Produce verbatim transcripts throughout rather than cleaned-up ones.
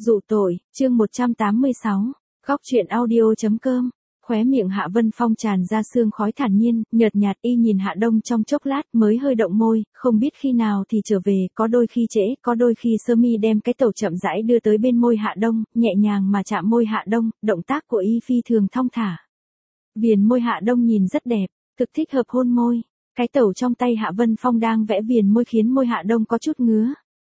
Dụ tội, chương một trăm tám mươi sáu, góc truyện audio.com, khóe miệng Hạ Vân Phong tràn ra sương khói thản nhiên, nhợt nhạt y nhìn Hạ Đông trong chốc lát mới hơi động môi, không biết khi nào thì trở về, có đôi khi trễ, có đôi khi sơ mi đem cái tẩu chậm rãi đưa tới bên môi Hạ Đông, nhẹ nhàng mà chạm môi Hạ Đông, động tác của y phi thường thong thả. Viền môi Hạ Đông nhìn rất đẹp, thực thích hợp hôn môi, cái tẩu trong tay Hạ Vân Phong đang vẽ viền môi khiến môi Hạ Đông có chút ngứa.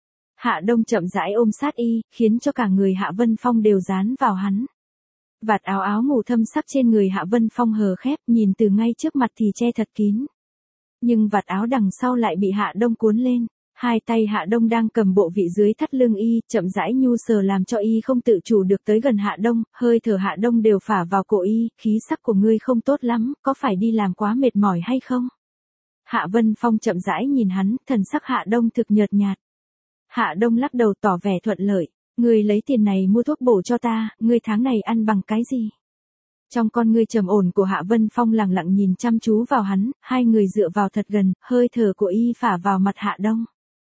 Hạ Đông chậm rãi ôm sát y, khiến cho cả người Hạ Vân Phong đều dán vào hắn. Vạt áo áo ngủ thâm sắc trên người Hạ Vân Phong hờ khép, nhìn từ ngay trước mặt thì che thật kín. Nhưng vạt áo đằng sau lại bị Hạ Đông cuốn lên. Hai tay Hạ Đông đang cầm bộ vị dưới thắt lưng y, chậm rãi nhu sờ làm cho y không tự chủ được tới gần Hạ Đông, hơi thở Hạ Đông đều phả vào cổ y, khí sắc của ngươi không tốt lắm, có phải đi làm quá mệt mỏi hay không? Hạ Vân Phong chậm rãi nhìn hắn, thần sắc Hạ Đông thực nhợt nhạt. Hạ Đông lắc đầu tỏ vẻ thuận lợi, ngươi lấy tiền này mua thuốc bổ cho ta, ngươi tháng này ăn bằng cái gì? Trong con ngươi trầm ổn của Hạ Vân Phong lặng lặng nhìn chăm chú vào hắn, hai người dựa vào thật gần, hơi thở của y phả vào mặt Hạ Đông.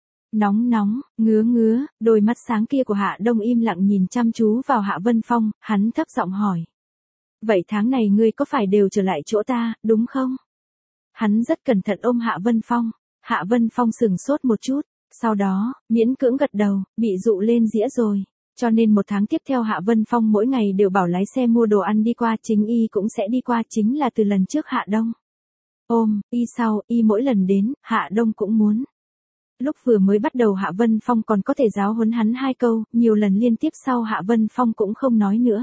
Nóng nóng, ngứa ngứa, đôi mắt sáng kia của Hạ Đông im lặng nhìn chăm chú vào Hạ Vân Phong, hắn thấp giọng hỏi. Vậy tháng này ngươi có phải đều trở lại chỗ ta, đúng không? Hắn rất cẩn thận ôm Hạ Vân Phong, Hạ Vân Phong sừng sốt một chút. Sau đó, miễn cưỡng gật đầu, bị dụ lên dĩa rồi. Cho nên một tháng tiếp theo Hạ Vân Phong mỗi ngày đều bảo lái xe mua đồ ăn đi qua, chính y cũng sẽ đi qua, chính là từ lần trước Hạ Đông. Ôm, y sau, y mỗi lần đến, Hạ Đông cũng muốn. Lúc vừa mới bắt đầu Hạ Vân Phong còn có thể giáo huấn hắn hai câu, nhiều lần liên tiếp sau Hạ Vân Phong cũng không nói nữa.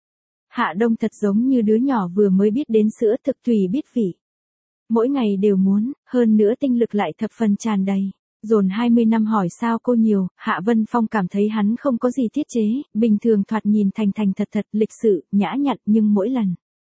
Hạ Đông thật giống như đứa nhỏ vừa mới biết đến sữa, thực tùy biết vị. Mỗi ngày đều muốn, hơn nữa tinh lực lại thập phần tràn đầy. Dồn hai mươi năm hỏi sao cô nhiều, Hạ Vân Phong cảm thấy hắn không có gì tiết chế, bình thường thoạt nhìn thành thành thật thật, lịch sự, nhã nhặn, nhưng mỗi lần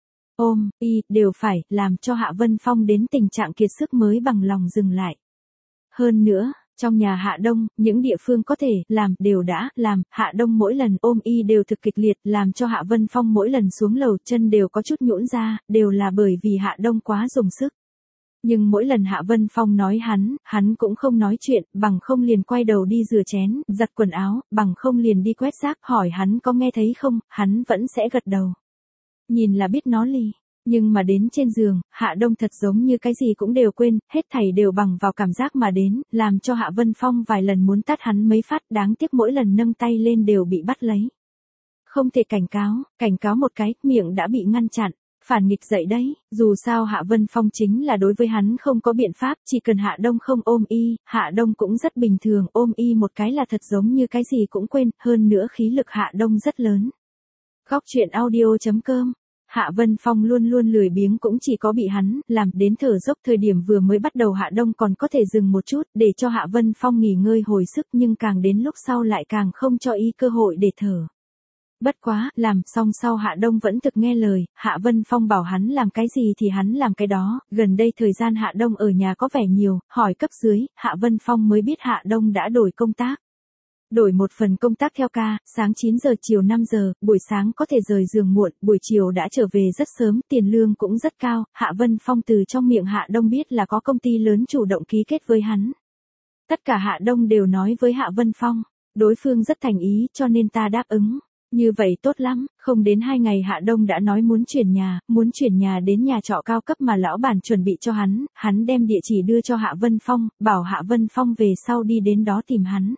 ôm, y, đều phải, làm cho Hạ Vân Phong đến tình trạng kiệt sức mới bằng lòng dừng lại. Hơn nữa, trong nhà Hạ Đông, những địa phương có thể làm, đều đã làm, Hạ Đông mỗi lần ôm y đều thực kịch liệt, làm cho Hạ Vân Phong mỗi lần xuống lầu chân đều có chút nhũn ra, đều là bởi vì Hạ Đông quá dùng sức. Nhưng mỗi lần Hạ Vân Phong nói hắn, hắn cũng không nói chuyện, bằng không liền quay đầu đi rửa chén, giặt quần áo, bằng không liền đi quét rác, hỏi hắn có nghe thấy không, hắn vẫn sẽ gật đầu. Nhìn là biết nó lì, nhưng mà đến trên giường, Hạ Đông thật giống như cái gì cũng đều quên, hết thảy đều bằng vào cảm giác mà đến, làm cho Hạ Vân Phong vài lần muốn tát hắn mấy phát, đáng tiếc mỗi lần nâng tay lên đều bị bắt lấy. Không thể cảnh cáo, cảnh cáo một cái, miệng đã bị ngăn chặn. Phản nghịch dậy đấy, dù sao Hạ Vân Phong chính là đối với hắn không có biện pháp, chỉ cần Hạ Đông không ôm y, Hạ Đông cũng rất bình thường, ôm y một cái là thật giống như cái gì cũng quên, hơn nữa khí lực Hạ Đông rất lớn. Góc truyện audio.com, Hạ Vân Phong luôn luôn lười biếng cũng chỉ có bị hắn làm đến thở dốc, thời điểm vừa mới bắt đầu Hạ Đông còn có thể dừng một chút để cho Hạ Vân Phong nghỉ ngơi hồi sức, nhưng càng đến lúc sau lại càng không cho y cơ hội để thở. Bất quá, làm xong sau Hạ Đông vẫn thực nghe lời, Hạ Vân Phong bảo hắn làm cái gì thì hắn làm cái đó, gần đây thời gian Hạ Đông ở nhà có vẻ nhiều, hỏi cấp dưới, Hạ Vân Phong mới biết Hạ Đông đã đổi công tác. Đổi một phần công tác theo ca, sáng chín giờ chiều năm giờ, buổi sáng có thể rời giường muộn, buổi chiều đã trở về rất sớm, tiền lương cũng rất cao, Hạ Vân Phong từ trong miệng Hạ Đông biết là có công ty lớn chủ động ký kết với hắn. Tất cả Hạ Đông đều nói với Hạ Vân Phong, đối phương rất thành ý cho nên ta đáp ứng. Như vậy tốt lắm, không đến hai ngày Hạ Đông đã nói muốn chuyển nhà, muốn chuyển nhà đến nhà trọ cao cấp mà lão bản chuẩn bị cho hắn, hắn đem địa chỉ đưa cho Hạ Vân Phong, bảo Hạ Vân Phong về sau đi đến đó tìm hắn.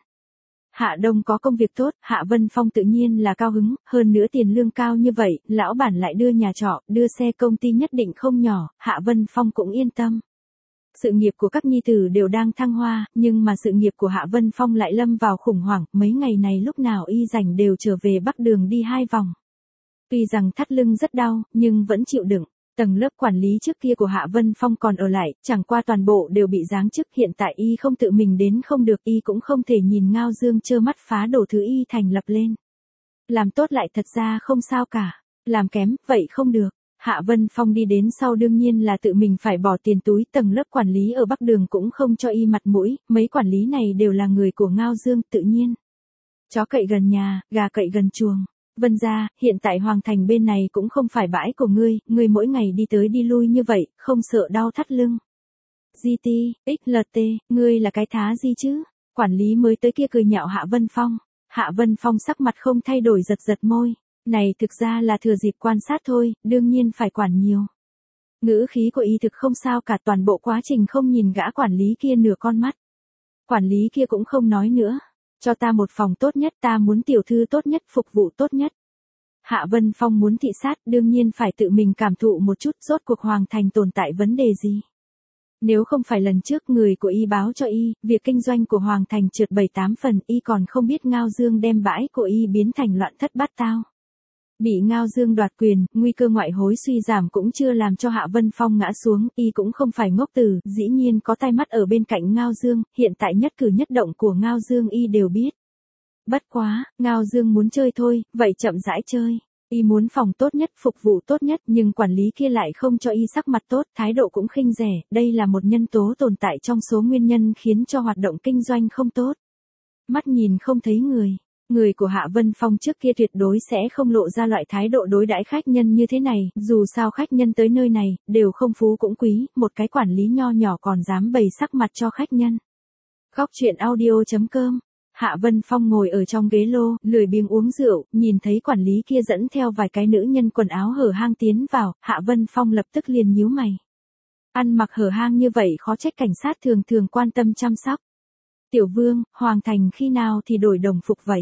Hạ Đông có công việc tốt, Hạ Vân Phong tự nhiên là cao hứng, hơn nữa tiền lương cao như vậy, lão bản lại đưa nhà trọ, đưa xe công ty nhất định không nhỏ, Hạ Vân Phong cũng yên tâm. Sự nghiệp của các nhi tử đều đang thăng hoa, nhưng mà sự nghiệp của Hạ Vân Phong lại lâm vào khủng hoảng, mấy ngày này lúc nào y rảnh đều trở về Bắc Đường đi hai vòng. Tuy rằng thắt lưng rất đau, nhưng vẫn chịu đựng. Tầng lớp quản lý trước kia của Hạ Vân Phong còn ở lại, chẳng qua toàn bộ đều bị giáng chức, hiện tại y không tự mình đến không được, y cũng không thể nhìn Ngao Dương trơ mắt phá đổ thứ y thành lập lên. Làm tốt lại thật ra không sao cả, làm kém, vậy không được. Hạ Vân Phong đi đến sau đương nhiên là tự mình phải bỏ tiền túi, tầng lớp quản lý ở Bắc Đường cũng không cho y mặt mũi, mấy quản lý này đều là người của Ngao Dương, tự nhiên. Chó cậy gần nhà, gà cậy gần chuồng. Vân gia, hiện tại Hoàng Thành bên này cũng không phải bãi của ngươi, ngươi mỗi ngày đi tới đi lui như vậy, không sợ đau thắt lưng. giê tê, ích lờ tê, ngươi là cái thá gì chứ? Quản lý mới tới kia cười nhạo Hạ Vân Phong. Hạ Vân Phong sắc mặt không thay đổi giật giật môi. Này thực ra là thừa dịp quan sát thôi, đương nhiên phải quản nhiều. Ngữ khí của y thực không sao cả, toàn bộ quá trình không nhìn gã quản lý kia nửa con mắt. Quản lý kia cũng không nói nữa. Cho ta một phòng tốt nhất, ta muốn tiểu thư tốt nhất, phục vụ tốt nhất. Hạ Vân Phong muốn thị sát, đương nhiên phải tự mình cảm thụ một chút rốt cuộc Hoàng Thành tồn tại vấn đề gì. Nếu không phải lần trước người của y báo cho y, việc kinh doanh của Hoàng Thành trượt bảy tám phần, y còn không biết Ngao Dương đem bãi của y biến thành loạn thất bát tao. Bị Ngao Dương đoạt quyền, nguy cơ ngoại hối suy giảm cũng chưa làm cho Hạ Vân Phong ngã xuống, y cũng không phải ngốc tử, dĩ nhiên có tai mắt ở bên cạnh Ngao Dương, hiện tại nhất cử nhất động của Ngao Dương y đều biết. Bất quá, Ngao Dương muốn chơi thôi, vậy chậm rãi chơi. Y muốn phòng tốt nhất, phục vụ tốt nhất, nhưng quản lý kia lại không cho y sắc mặt tốt, thái độ cũng khinh rẻ, đây là một nhân tố tồn tại trong số nguyên nhân khiến cho hoạt động kinh doanh không tốt. Mắt nhìn không thấy người. Người của Hạ Vân Phong trước kia tuyệt đối sẽ không lộ ra loại thái độ đối đãi khách nhân như thế này, dù sao khách nhân tới nơi này, đều không phú cũng quý, một cái quản lý nho nhỏ còn dám bày sắc mặt cho khách nhân. Góc truyện audio chấm com. Hạ Vân Phong ngồi ở trong ghế lô, lười biếng uống rượu, nhìn thấy quản lý kia dẫn theo vài cái nữ nhân quần áo hở hang tiến vào, Hạ Vân Phong lập tức liền nhíu mày. Ăn mặc hở hang như vậy khó trách cảnh sát thường thường quan tâm chăm sóc. Tiểu Vương, Hoàng Thành khi nào thì đổi đồng phục vậy?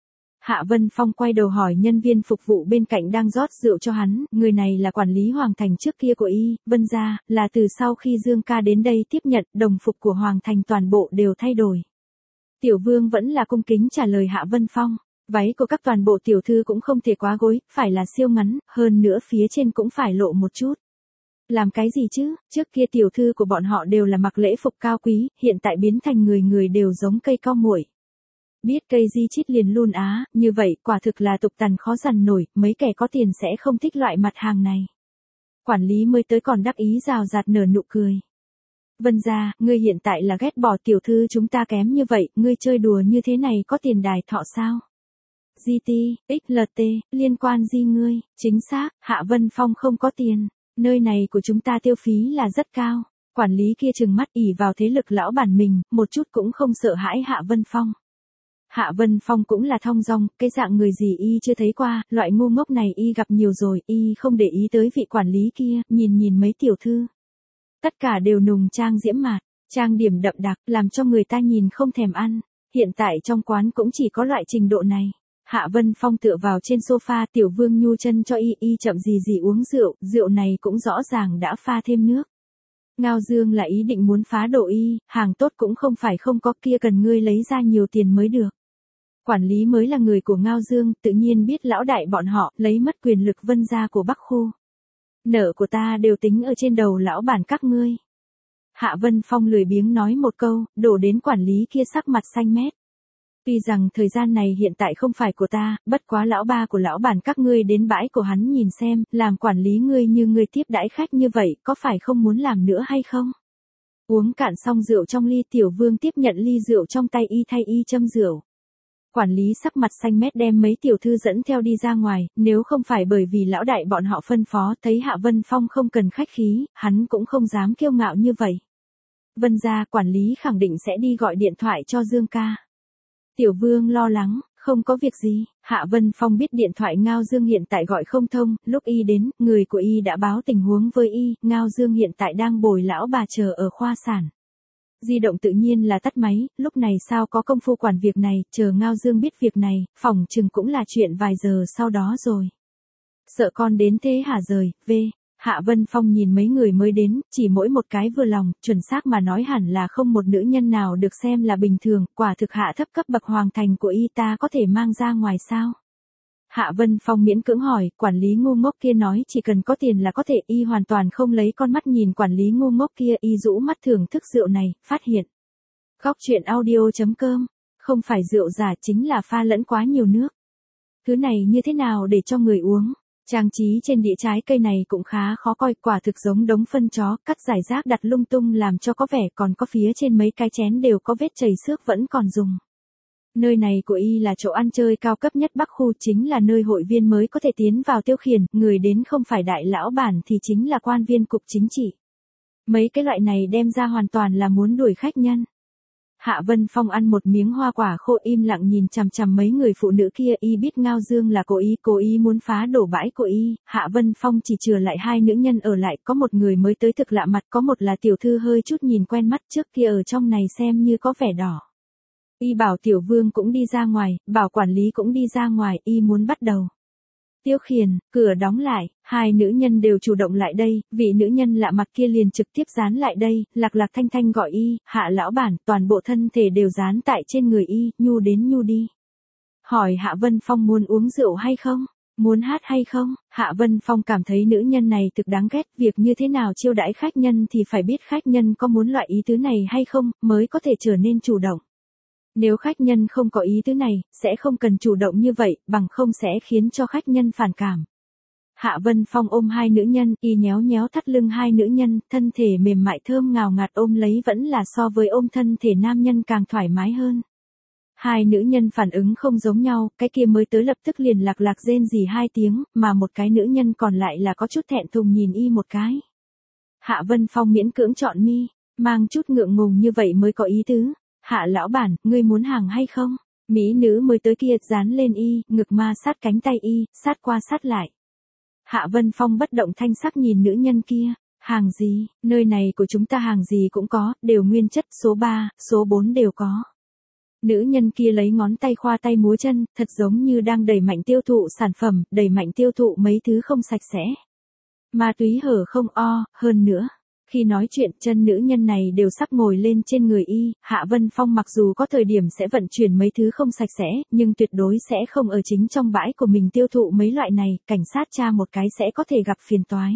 Hạ Vân Phong quay đầu hỏi nhân viên phục vụ bên cạnh đang rót rượu cho hắn, người này là quản lý Hoàng Thành trước kia của y, Vân gia, là từ sau khi Dương ca đến đây tiếp nhận, đồng phục của Hoàng Thành toàn bộ đều thay đổi. Tiểu Vương vẫn là cung kính trả lời Hạ Vân Phong, váy của các toàn bộ tiểu thư cũng không thể quá gối, phải là siêu ngắn, hơn nữa phía trên cũng phải lộ một chút. Làm cái gì chứ, trước kia tiểu thư của bọn họ đều là mặc lễ phục cao quý, hiện tại biến thành người người đều giống cây cao muội. Biết cây di chít liền luôn á, như vậy quả thực là tục tằn khó dằn nổi, mấy kẻ có tiền sẽ không thích loại mặt hàng này. Quản lý mới tới còn đắc ý rào rạt nở nụ cười. Vân gia, ngươi hiện tại là ghét bỏ tiểu thư chúng ta kém như vậy, ngươi chơi đùa như thế này có tiền đài thọ sao? giê tê, ích lờ tê, liên quan gì ngươi, chính xác, Hạ Vân Phong không có tiền, nơi này của chúng ta tiêu phí là rất cao. Quản lý kia trừng mắt ỉ vào thế lực lão bản mình, một chút cũng không sợ hãi Hạ Vân Phong. Hạ Vân Phong cũng là thong dong, cái dạng người gì y chưa thấy qua, loại ngu ngốc này y gặp nhiều rồi, y không để ý tới vị quản lý kia, nhìn nhìn mấy tiểu thư. Tất cả đều nùng trang diễm mạt, trang điểm đậm đặc, làm cho người ta nhìn không thèm ăn. Hiện tại trong quán cũng chỉ có loại trình độ này. Hạ Vân Phong tựa vào trên sofa, Tiểu Vương nhu chân cho y, y chậm gì gì uống rượu, rượu này cũng rõ ràng đã pha thêm nước. Ngao Dương là ý định muốn phá độ y, hàng tốt cũng không phải không có, kia cần ngươi lấy ra nhiều tiền mới được. Quản lý mới là người của Ngao Dương, tự nhiên biết lão đại bọn họ lấy mất quyền lực Vân gia của Bắc Khu. Nợ của ta đều tính ở trên đầu lão bản các ngươi. Hạ Vân Phong lười biếng nói một câu, đổ đến quản lý kia sắc mặt xanh mét. Tuy rằng thời gian này hiện tại không phải của ta, bất quá lão ba của lão bản các ngươi đến bãi của hắn nhìn xem, làm quản lý ngươi như ngươi tiếp đãi khách như vậy, có phải không muốn làm nữa hay không? Uống cạn xong rượu trong ly, Tiểu Vương tiếp nhận ly rượu trong tay y thay y châm rượu. Quản lý sắc mặt xanh mét đem mấy tiểu thư dẫn theo đi ra ngoài, nếu không phải bởi vì lão đại bọn họ phân phó, thấy Hạ Vân Phong không cần khách khí, hắn cũng không dám kiêu ngạo như vậy. Vân gia, quản lý khẳng định sẽ đi gọi điện thoại cho Dương ca. Tiểu Vương lo lắng, không có việc gì, Hạ Vân Phong biết điện thoại Ngao Dương hiện tại gọi không thông, lúc y đến, người của y đã báo tình huống với y, Ngao Dương hiện tại đang bồi lão bà chờ ở khoa sản. Di động tự nhiên là tắt máy, lúc này sao có công phu quản việc này, chờ Ngao Dương biết việc này, phỏng chừng cũng là chuyện vài giờ sau đó rồi. Sợ con đến thế hả rời, về. Hạ Vân Phong nhìn mấy người mới đến, chỉ mỗi một cái vừa lòng, chuẩn xác mà nói hẳn là không một nữ nhân nào được xem là bình thường, quả thực hạ thấp cấp bậc Hoàng Thành của y ta có thể mang ra ngoài sao? Hạ Vân Phong miễn cưỡng hỏi, quản lý ngu ngốc kia nói chỉ cần có tiền là có thể, y hoàn toàn không lấy con mắt nhìn quản lý ngu ngốc kia, y rũ mắt thưởng thức rượu này, phát hiện. Góc truyện audio chấm com, không phải rượu giả chính là pha lẫn quá nhiều nước. Thứ này như thế nào để cho người uống? Trang trí trên đĩa trái cây này cũng khá khó coi, quả thực giống đống phân chó, cắt giải rác đặt lung tung làm cho có vẻ, còn có phía trên mấy cái chén đều có vết chảy xước vẫn còn dùng. Nơi này của y là chỗ ăn chơi cao cấp nhất Bắc Khu, chính là nơi hội viên mới có thể tiến vào tiêu khiển, người đến không phải đại lão bản thì chính là quan viên cục chính trị. Mấy cái loại này đem ra hoàn toàn là muốn đuổi khách nhân. Hạ Vân Phong ăn một miếng hoa quả khô im lặng nhìn chằm chằm mấy người phụ nữ kia, y biết Ngao Dương là cố ý, cố ý muốn phá đổ bãi của y. Hạ Vân Phong chỉ chừa lại hai nữ nhân ở lại, có một người mới tới thực lạ mặt, có một là tiểu thư hơi chút nhìn quen mắt, trước kia ở trong này xem như có vẻ đỏ. Y bảo Tiểu Vương cũng đi ra ngoài, bảo quản lý cũng đi ra ngoài, y muốn bắt đầu. Tiêu Khiển, cửa đóng lại, hai nữ nhân đều chủ động lại đây, vị nữ nhân lạ mặt kia liền trực tiếp dán lại đây, Lạc Lạc Thanh Thanh gọi y, Hạ lão bản, toàn bộ thân thể đều dán tại trên người y, nhu đến nhu đi. Hỏi Hạ Vân Phong muốn uống rượu hay không? Muốn hát hay không? Hạ Vân Phong cảm thấy nữ nhân này thực đáng ghét, việc như thế nào chiêu đãi khách nhân thì phải biết khách nhân có muốn loại ý tứ này hay không, mới có thể trở nên chủ động. Nếu khách nhân không có ý tứ này, sẽ không cần chủ động như vậy, bằng không sẽ khiến cho khách nhân phản cảm. Hạ Vân Phong ôm hai nữ nhân, y nhéo nhéo thắt lưng hai nữ nhân, thân thể mềm mại thơm ngào ngạt ôm lấy vẫn là so với ôm thân thể nam nhân càng thoải mái hơn. Hai nữ nhân phản ứng không giống nhau, cái kia mới tới lập tức liền lạc lạc rên rỉ hai tiếng, mà một cái nữ nhân còn lại là có chút thẹn thùng nhìn y một cái. Hạ Vân Phong miễn cưỡng chọn mi, mang chút ngượng ngùng như vậy mới có ý tứ. Hạ lão bản, ngươi muốn hàng hay không? Mỹ nữ mới tới kia dán lên y, ngực ma sát cánh tay y, sát qua sát lại. Hạ Vân Phong bất động thanh sắc nhìn nữ nhân kia. Hàng gì, nơi này của chúng ta hàng gì cũng có, đều nguyên chất, số ba, số bốn đều có. Nữ nhân kia lấy ngón tay khoa tay múa chân, thật giống như đang đẩy mạnh tiêu thụ sản phẩm, đẩy mạnh tiêu thụ mấy thứ không sạch sẽ. Ma túy hở không o, hơn nữa. Khi nói chuyện, chân nữ nhân này đều sắp ngồi lên trên người y, Hạ Vân Phong mặc dù có thời điểm sẽ vận chuyển mấy thứ không sạch sẽ, nhưng tuyệt đối sẽ không ở chính trong bãi của mình tiêu thụ mấy loại này, cảnh sát tra một cái sẽ có thể gặp phiền toái.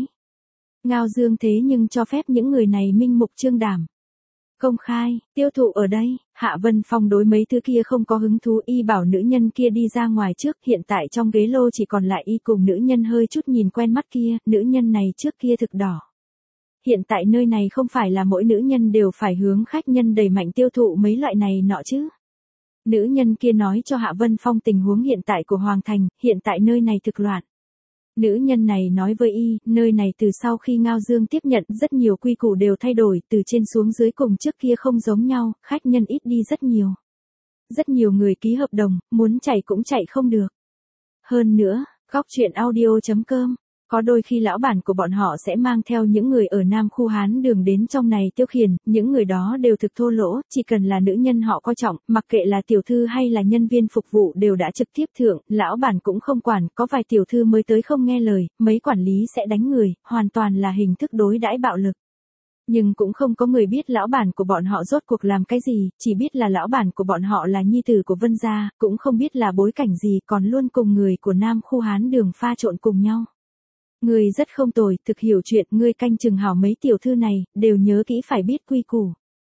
Ngao Dương thế nhưng cho phép những người này minh mục trương đảm. Công khai, tiêu thụ ở đây, Hạ Vân Phong đối mấy thứ kia không có hứng thú, y bảo nữ nhân kia đi ra ngoài trước, hiện tại trong ghế lô chỉ còn lại y cùng nữ nhân hơi chút nhìn quen mắt kia, nữ nhân này trước kia thực đỏ. Hiện tại nơi này không phải là mỗi nữ nhân đều phải hướng khách nhân đẩy mạnh tiêu thụ mấy loại này nọ chứ. Nữ nhân kia nói cho Hạ Vân Phong tình huống hiện tại của Hoàng Thành, hiện tại nơi này thực loạn. Nữ nhân này nói với y, nơi này từ sau khi Ngao Dương tiếp nhận rất nhiều quy củ đều thay đổi, từ trên xuống dưới cùng trước kia không giống nhau, khách nhân ít đi rất nhiều. Rất nhiều người ký hợp đồng, muốn chạy cũng chạy không được. Hơn nữa, góc truyện audio chấm com có đôi khi lão bản của bọn họ sẽ mang theo những người ở Nam khu Hán Đường đến trong này tiêu khiển, những người đó đều thực thô lỗ, chỉ cần là nữ nhân họ coi trọng, mặc kệ là tiểu thư hay là nhân viên phục vụ đều đã trực tiếp thượng, lão bản cũng không quản, có vài tiểu thư mới tới không nghe lời, mấy quản lý sẽ đánh người, hoàn toàn là hình thức đối đãi bạo lực. Nhưng cũng không có người biết lão bản của bọn họ rốt cuộc làm cái gì, chỉ biết là lão bản của bọn họ là nhi tử của Vân gia, cũng không biết là bối cảnh gì, còn luôn cùng người của Nam khu Hán Đường pha trộn cùng nhau. Ngươi rất không tồi, thực hiểu chuyện, ngươi canh chừng hảo mấy tiểu thư này, đều nhớ kỹ phải biết quy củ.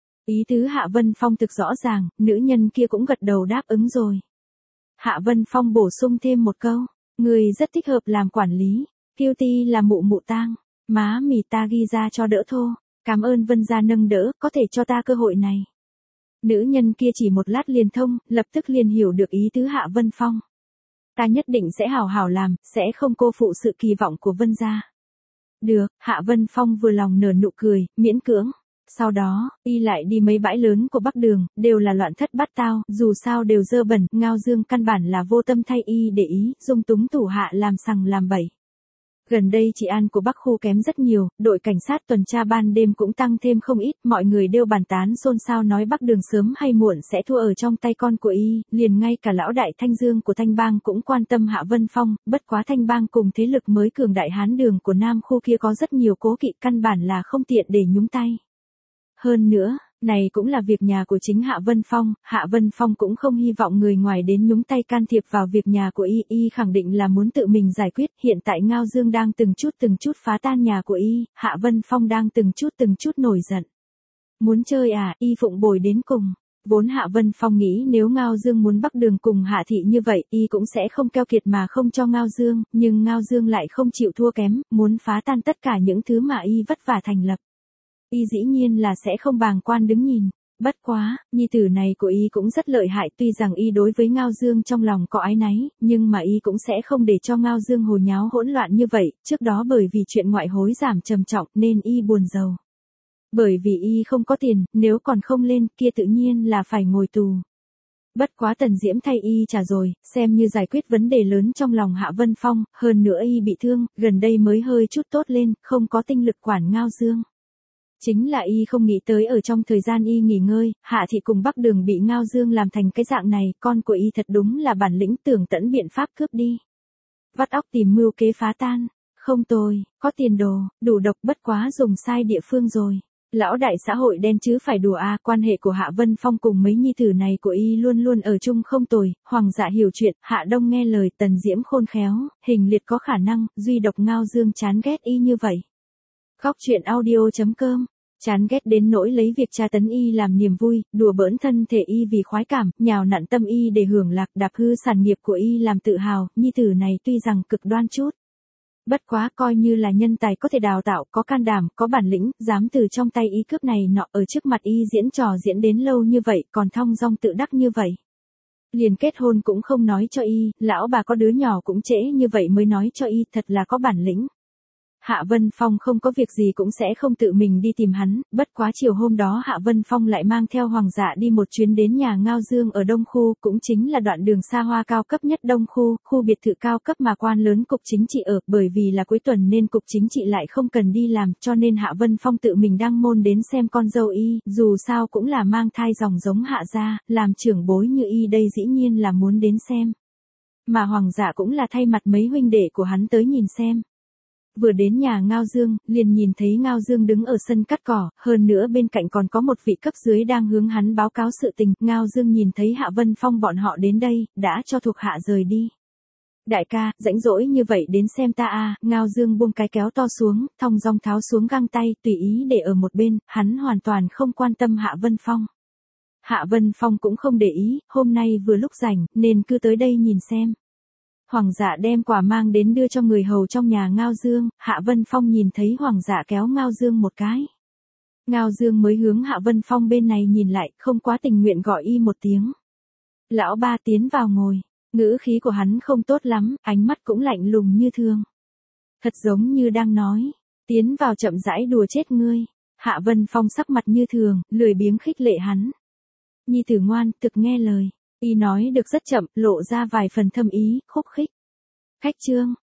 Ý tứ Hạ Vân Phong thực rõ ràng, nữ nhân kia cũng gật đầu đáp ứng rồi. Hạ Vân Phong bổ sung thêm một câu, ngươi rất thích hợp làm quản lý, kiêu ti là mụ mụ tang, má mì ta ghi ra cho đỡ thô, cảm ơn Vân gia nâng đỡ, có thể cho ta cơ hội này. Nữ nhân kia chỉ một lát liền thông, lập tức liền hiểu được ý tứ Hạ Vân Phong. Ta nhất định sẽ hảo hảo làm, sẽ không cô phụ sự kỳ vọng của Vân gia. Được, Hạ Vân Phong vừa lòng nở nụ cười, miễn cưỡng. Sau đó, y lại đi mấy bãi lớn của Bắc Đường, đều là loạn thất bát tao, dù sao đều dơ bẩn, Ngao Dương căn bản là vô tâm thay y để ý, dung túng thủ hạ làm sằng làm bậy. Gần đây trị an của Bắc khu kém rất nhiều, đội cảnh sát tuần tra ban đêm cũng tăng thêm không ít, mọi người đều bàn tán xôn xao nói Bắc Đường sớm hay muộn sẽ thua ở trong tay con của y, liền ngay cả lão đại Thanh Dương của Thanh Bang cũng quan tâm Hạ Vân Phong, bất quá Thanh Bang cùng thế lực mới cường đại Hán Đường của Nam khu kia có rất nhiều cố kỵ, căn bản là không tiện để nhúng tay. Hơn nữa, này cũng là việc nhà của chính Hạ Vân Phong, Hạ Vân Phong cũng không hy vọng người ngoài đến nhúng tay can thiệp vào việc nhà của y, y khẳng định là muốn tự mình giải quyết, hiện tại Ngao Dương đang từng chút từng chút phá tan nhà của y, Hạ Vân Phong đang từng chút từng chút nổi giận. Muốn chơi à, y phụng bồi đến cùng. Vốn Hạ Vân Phong nghĩ nếu Ngao Dương muốn Bắc Đường cùng Hạ Thị như vậy, y cũng sẽ không keo kiệt mà không cho Ngao Dương, nhưng Ngao Dương lại không chịu thua kém, muốn phá tan tất cả những thứ mà y vất vả thành lập. Y dĩ nhiên là sẽ không bàng quan đứng nhìn. Bất quá, nhi tử này của y cũng rất lợi hại, tuy rằng y đối với Ngao Dương trong lòng có ái náy, nhưng mà y cũng sẽ không để cho Ngao Dương hồ nháo hỗn loạn như vậy, trước đó bởi vì chuyện ngoại hối giảm trầm trọng nên y buồn rầu. Bởi vì y không có tiền, nếu còn không lên kia tự nhiên là phải ngồi tù. Bất quá Tần Diễm thay y trả rồi, xem như giải quyết vấn đề lớn trong lòng Hạ Vân Phong, hơn nữa y bị thương, gần đây mới hơi chút tốt lên, không có tinh lực quản Ngao Dương. Chính là y không nghĩ tới ở trong thời gian y nghỉ ngơi, Hạ Thị cùng Bắc Đường bị Ngao Dương làm thành cái dạng này, con của y thật đúng là bản lĩnh tưởng tẫn biện pháp cướp đi. Vắt óc tìm mưu kế phá tan, không tồi, có tiền đồ, đủ độc bất quá dùng sai địa phương rồi. Lão đại xã hội đen chứ phải đùa à, quan hệ của Hạ Vân Phong cùng mấy nhi tử này của y luôn luôn ở chung không tồi, Hoàng dạ hiểu chuyện, Hạ Đông nghe lời, Tần Diễm khôn khéo, hình liệt có khả năng, duy độc Ngao Dương chán ghét y như vậy. Khóc chuyện audio chấm com, chán ghét đến nỗi lấy việc tra tấn y làm niềm vui, đùa bỡn thân thể y vì khoái cảm, nhào nặn tâm y để hưởng lạc, đạp hư sản nghiệp của y làm tự hào, nhi tử này tuy rằng cực đoan chút. Bất quá coi như là nhân tài có thể đào tạo, có can đảm, có bản lĩnh, dám từ trong tay y cướp này nọ ở trước mặt y diễn trò diễn đến lâu như vậy, còn thong dong tự đắc như vậy. Liền kết hôn cũng không nói cho y, lão bà có đứa nhỏ cũng trễ như vậy mới nói cho y, thật là có bản lĩnh. Hạ Vân Phong không có việc gì cũng sẽ không tự mình đi tìm hắn, bất quá chiều hôm đó Hạ Vân Phong lại mang theo Hoàng dạ đi một chuyến đến nhà Ngao Dương ở Đông Khu, cũng chính là đoạn đường xa hoa cao cấp nhất Đông Khu, khu biệt thự cao cấp mà quan lớn cục chính trị ở, bởi vì là cuối tuần nên cục chính trị lại không cần đi làm, cho nên Hạ Vân Phong tự mình đăng môn đến xem con dâu y, dù sao cũng là mang thai dòng giống Hạ gia, làm trưởng bối như y đây dĩ nhiên là muốn đến xem. Mà Hoàng dạ cũng là thay mặt mấy huynh đệ của hắn tới nhìn xem. Vừa đến nhà Ngao Dương, liền nhìn thấy Ngao Dương đứng ở sân cắt cỏ, hơn nữa bên cạnh còn có một vị cấp dưới đang hướng hắn báo cáo sự tình. Ngao Dương nhìn thấy Hạ Vân Phong bọn họ đến đây, đã cho thuộc hạ rời đi. Đại ca, rãnh rỗi như vậy đến xem ta à, Ngao Dương buông cái kéo to xuống, thong dong tháo xuống găng tay, tùy ý để ở một bên, hắn hoàn toàn không quan tâm Hạ Vân Phong. Hạ Vân Phong cũng không để ý, hôm nay vừa lúc rảnh, nên cứ tới đây nhìn xem. Hoàng dạ đem quà mang đến đưa cho người hầu trong nhà Ngao Dương, Hạ Vân Phong nhìn thấy Hoàng dạ kéo Ngao Dương một cái. Ngao Dương mới hướng Hạ Vân Phong bên này nhìn lại, không quá tình nguyện gọi y một tiếng. Lão ba tiến vào ngồi, ngữ khí của hắn không tốt lắm, ánh mắt cũng lạnh lùng như thường. Thật giống như đang nói, tiến vào chậm rãi đùa chết ngươi. Hạ Vân Phong sắc mặt như thường, lười biếng khích lệ hắn. Nhi tử ngoan, thực nghe lời. Y nói được rất chậm, lộ ra vài phần thâm ý, khúc khích. Khách trương,